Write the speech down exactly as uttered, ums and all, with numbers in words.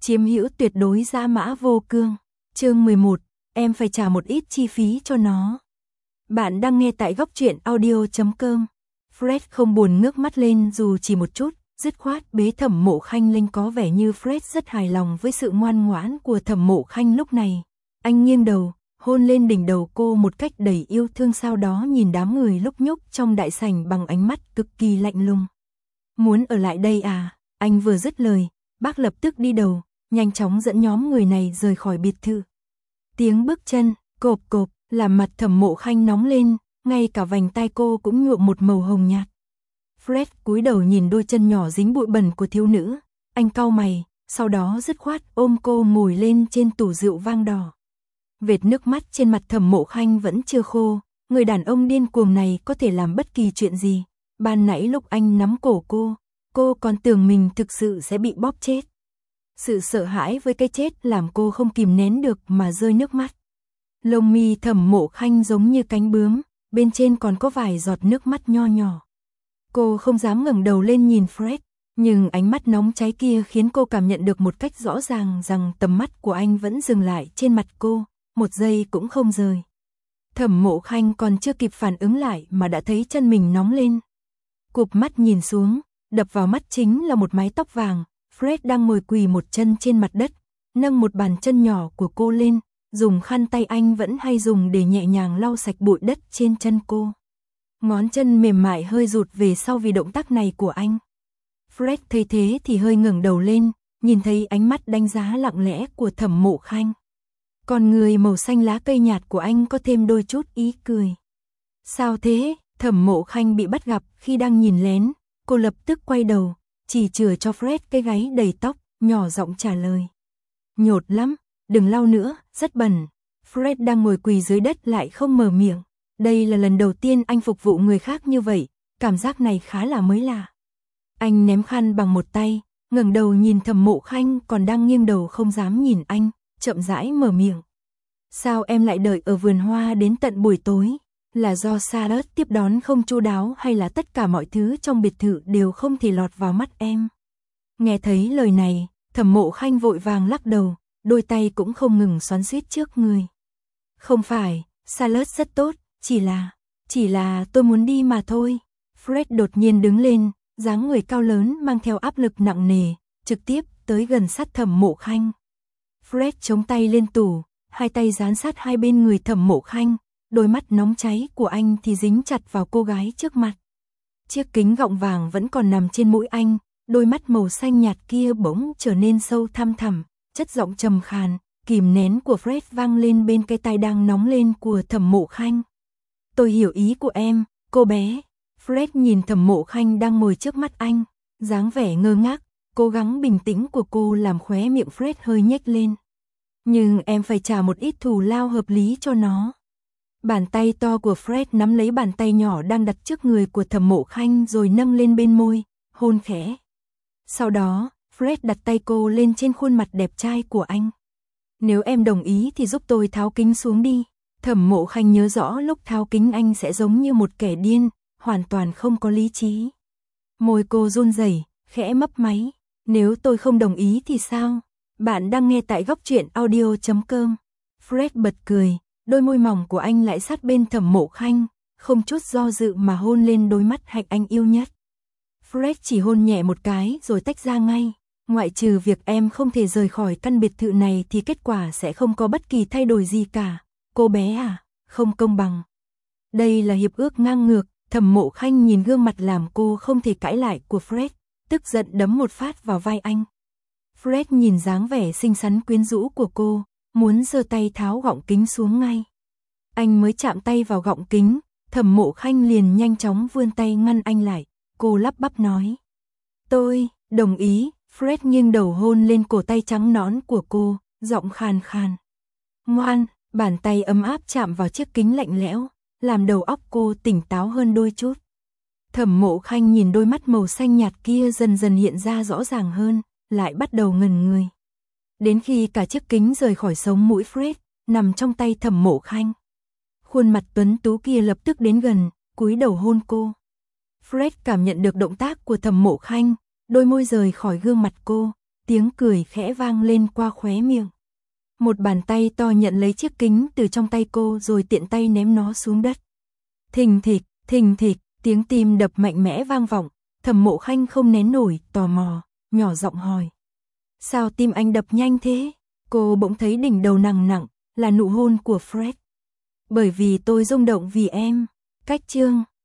chiếm hữu tuyệt đối dã mã vô cương. Chương mười một, em phải trả một ít chi phí cho nó. Bạn đang nghe tại góc truyện audio chấm com. Fred không buồn ngước mắt lên dù chỉ một chút, dứt khoát bế Thẩm Mộ Khanh lên. Có vẻ như Fred rất hài lòng với sự ngoan ngoãn của Thẩm Mộ Khanh lúc này. Anh nghiêng đầu, hôn lên đỉnh đầu cô một cách đầy yêu thương, sau đó nhìn đám người lúc nhúc trong đại sảnh bằng ánh mắt cực kỳ lạnh lùng. Muốn ở lại đây à? Anh vừa dứt lời, bác lập tức đi đầu, nhanh chóng dẫn nhóm người này rời khỏi biệt thự. Tiếng bước chân, cộp cộp, làm mặt Thẩm Mộ Khanh nóng lên, ngay cả vành tai cô cũng nhuộm một màu hồng nhạt. Fred cúi đầu nhìn đôi chân nhỏ dính bụi bẩn của thiếu nữ, anh cau mày, sau đó dứt khoát ôm cô ngồi lên trên tủ rượu vang đỏ. Vệt nước mắt trên mặt Thẩm Mộ Khanh vẫn chưa khô, người đàn ông điên cuồng này có thể làm bất kỳ chuyện gì. Ban nãy lúc anh nắm cổ cô, cô còn tưởng mình thực sự sẽ bị bóp chết. Sự sợ hãi với cái chết làm cô không kìm nén được mà rơi nước mắt. Lông mi Thẩm Mộ Khanh giống như cánh bướm, bên trên còn có vài giọt nước mắt nho nhỏ. Cô không dám ngẩng đầu lên nhìn Fred, nhưng ánh mắt nóng cháy kia khiến cô cảm nhận được một cách rõ ràng rằng tầm mắt của anh vẫn dừng lại trên mặt cô, một giây cũng không rời. Thẩm Mộ Khanh còn chưa kịp phản ứng lại mà đã thấy chân mình nóng lên. Cụp mắt nhìn xuống, đập vào mắt chính là một mái tóc vàng. Fred đang ngồi quỳ một chân trên mặt đất, nâng một bàn chân nhỏ của cô lên, dùng khăn tay anh vẫn hay dùng để nhẹ nhàng lau sạch bụi đất trên chân cô. Ngón chân mềm mại hơi rụt về sau vì động tác này của anh. Fred thấy thế thì hơi ngẩng đầu lên, nhìn thấy ánh mắt đánh giá lặng lẽ của Thẩm Mộ Khanh. Con người màu xanh lá cây nhạt của anh có thêm đôi chút ý cười. Sao thế? Thẩm Mộ Khanh bị bắt gặp khi đang nhìn lén, cô lập tức quay đầu, chỉ chừa cho Fred cái gáy đầy tóc, nhỏ giọng trả lời. Nhột lắm, đừng lau nữa, rất bẩn. Fred đang ngồi quỳ dưới đất lại không mở miệng. Đây là lần đầu tiên anh phục vụ người khác như vậy, cảm giác này khá là mới lạ. Anh ném khăn bằng một tay, ngẩng đầu nhìn Thẩm Mộ Khanh còn đang nghiêng đầu không dám nhìn anh, chậm rãi mở miệng. Sao em lại đợi ở vườn hoa đến tận buổi tối? Là do Charlotte tiếp đón không chu đáo hay là tất cả mọi thứ trong biệt thự đều không thể lọt vào mắt em? Nghe thấy lời này, Thẩm Mộ Khanh vội vàng lắc đầu, đôi tay cũng không ngừng xoắn xuýt trước người. Không phải, Charlotte rất tốt, chỉ là, chỉ là tôi muốn đi mà thôi. Fred đột nhiên đứng lên, dáng người cao lớn mang theo áp lực nặng nề, trực tiếp tới gần sát Thẩm Mộ Khanh. Fred chống tay lên tủ, hai tay dán sát hai bên người Thẩm Mộ Khanh, đôi mắt nóng cháy của anh thì dính chặt vào cô gái trước mặt. Chiếc kính gọng vàng vẫn còn nằm trên mũi anh, đôi mắt màu xanh nhạt kia bỗng trở nên sâu thăm thẳm, chất giọng trầm khàn, kìm nén của Fred vang lên bên cái tai đang nóng lên của Thẩm Mộ Khanh. Tôi hiểu ý của em, cô bé. Fred nhìn Thẩm Mộ Khanh đang ngồi trước mắt anh, dáng vẻ ngơ ngác, cố gắng bình tĩnh của cô làm khóe miệng Fred hơi nhếch lên. Nhưng em phải trả một ít thù lao hợp lý cho nó. Bàn tay to của Fred nắm lấy bàn tay nhỏ đang đặt trước người của Thẩm Mộ Khanh rồi nâng lên bên môi, hôn khẽ. Sau đó, Fred đặt tay cô lên trên khuôn mặt đẹp trai của anh. Nếu em đồng ý thì giúp tôi tháo kính xuống đi. Thẩm Mộ Khanh nhớ rõ lúc tháo kính anh sẽ giống như một kẻ điên, hoàn toàn không có lý trí. Môi cô run rẩy, khẽ mấp máy. Nếu tôi không đồng ý thì sao? Bạn đang nghe tại góc truyện audio chấm com. Fred bật cười, đôi môi mỏng của anh lại sát bên Thẩm Mộ Khanh, không chút do dự mà hôn lên đôi mắt hạnh anh yêu nhất. Fred chỉ hôn nhẹ một cái rồi tách ra ngay. Ngoại trừ việc em không thể rời khỏi căn biệt thự này thì kết quả sẽ không có bất kỳ thay đổi gì cả. Cô bé à, không công bằng. Đây là hiệp ước ngang ngược. Thẩm Mộ Khanh nhìn gương mặt làm cô không thể cãi lại của Fred, tức giận đấm một phát vào vai anh. Fred nhìn dáng vẻ xinh xắn quyến rũ của cô, muốn giơ tay tháo gọng kính xuống ngay. Anh mới chạm tay vào gọng kính, Thẩm Mộ Khanh liền nhanh chóng vươn tay ngăn anh lại, cô lắp bắp nói. Tôi, đồng ý. Fred nghiêng đầu hôn lên cổ tay trắng nõn của cô, giọng khàn khàn. Ngoan, bàn tay ấm áp chạm vào chiếc kính lạnh lẽo, làm đầu óc cô tỉnh táo hơn đôi chút. Thẩm Mộ Khanh nhìn đôi mắt màu xanh nhạt kia dần dần hiện ra rõ ràng hơn, lại bắt đầu ngẩn người. Đến khi cả chiếc kính rời khỏi sống mũi Fred, nằm trong tay Thẩm Mộ Khanh. Khuôn mặt tuấn tú kia lập tức đến gần, cúi đầu hôn cô. Fred cảm nhận được động tác của Thẩm Mộ Khanh, đôi môi rời khỏi gương mặt cô, tiếng cười khẽ vang lên qua khóe miệng. Một bàn tay to nhận lấy chiếc kính từ trong tay cô rồi tiện tay ném nó xuống đất. Thình thịch, thình thịch, tiếng tim đập mạnh mẽ vang vọng, Thẩm Mộ Khanh không nén nổi tò mò, nhỏ giọng hỏi. Sao tim anh đập nhanh thế? Cô bỗng thấy đỉnh đầu nặng nặng, là nụ hôn của Fred. Bởi vì tôi rung động vì em. Cách chương